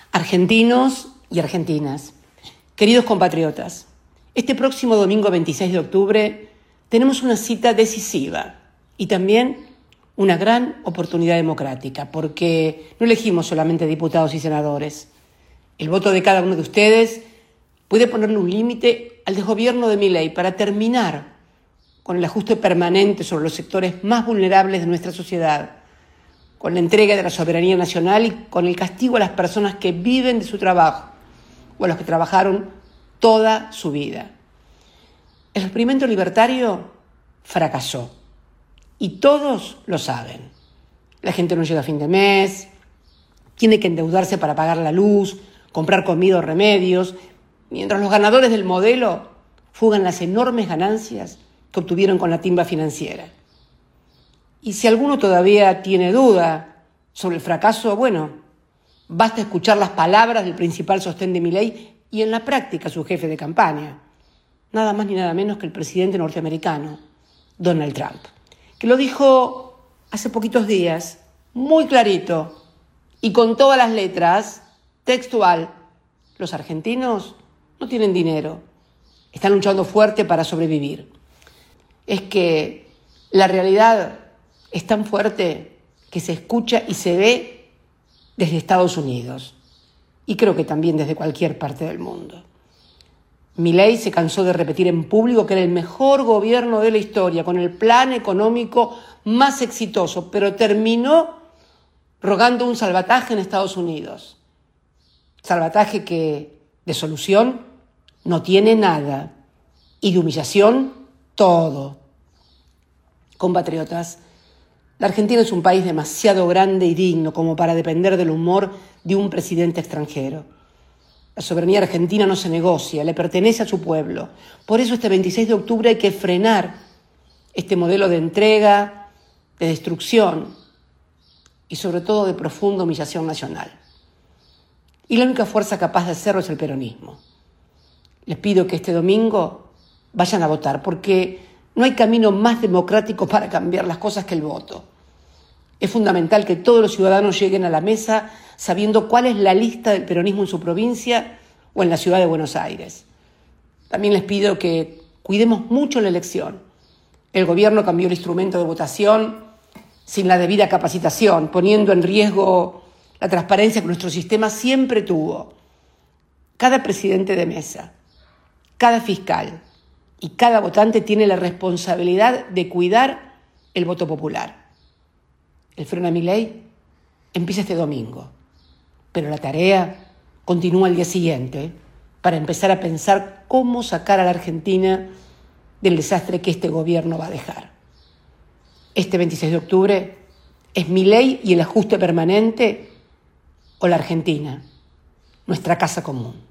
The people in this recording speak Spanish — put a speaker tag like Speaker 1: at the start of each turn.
Speaker 1: Argentinos y argentinas, queridos compatriotas, este próximo domingo 26 de octubre tenemos una cita decisiva y también una gran oportunidad democrática, porque no elegimos solamente diputados y senadores. El voto de cada uno de ustedes puede ponerle un límite al desgobierno de Milei para terminar con el ajuste permanente sobre los sectores más vulnerables de nuestra sociedad, con la entrega de la soberanía nacional y con el castigo a las personas que viven de su trabajo o a los que trabajaron toda su vida. El experimento libertario fracasó y todos lo saben. La gente no llega a fin de mes, tiene que endeudarse para pagar la luz, comprar comida o remedios, mientras los ganadores del modelo fugan las enormes ganancias que obtuvieron con la timba financiera. Y si alguno todavía tiene duda sobre el fracaso, bueno, basta escuchar las palabras del principal sostén de Milei y en la práctica su jefe de campaña, nada más ni nada menos que el presidente norteamericano, Donald Trump, que lo dijo hace poquitos días, muy clarito y con todas las letras, textual: los argentinos no tienen dinero, están luchando fuerte para sobrevivir. Es que la realidad es tan fuerte que se escucha y se ve desde Estados Unidos y creo que también desde cualquier parte del mundo. Milei se cansó de repetir en público que era el mejor gobierno de la historia, con el plan económico más exitoso, pero terminó rogando un salvataje en Estados Unidos. Salvataje que de solución no tiene nada y de humillación todo. Compatriotas, la Argentina es un país demasiado grande y digno como para depender del humor de un presidente extranjero. La soberanía argentina no se negocia, le pertenece a su pueblo. Por eso este 26 de octubre hay que frenar este modelo de entrega, de destrucción y sobre todo de profunda humillación nacional. Y la única fuerza capaz de hacerlo es el peronismo. Les pido que este domingo vayan a votar, porque no hay camino más democrático para cambiar las cosas que el voto. Es fundamental que todos los ciudadanos lleguen a la mesa sabiendo cuál es la lista del peronismo en su provincia o en la ciudad de Buenos Aires. También les pido que cuidemos mucho la elección. El gobierno cambió el instrumento de votación sin la debida capacitación, poniendo en riesgo la transparencia que nuestro sistema siempre tuvo. Cada presidente de mesa, cada fiscal y cada votante tiene la responsabilidad de cuidar el voto popular. El freno a Milei empieza este domingo, pero la tarea continúa el día siguiente para empezar a pensar cómo sacar a la Argentina del desastre que este gobierno va a dejar. Este 26 de octubre es Milei y el ajuste permanente o la Argentina, nuestra casa común.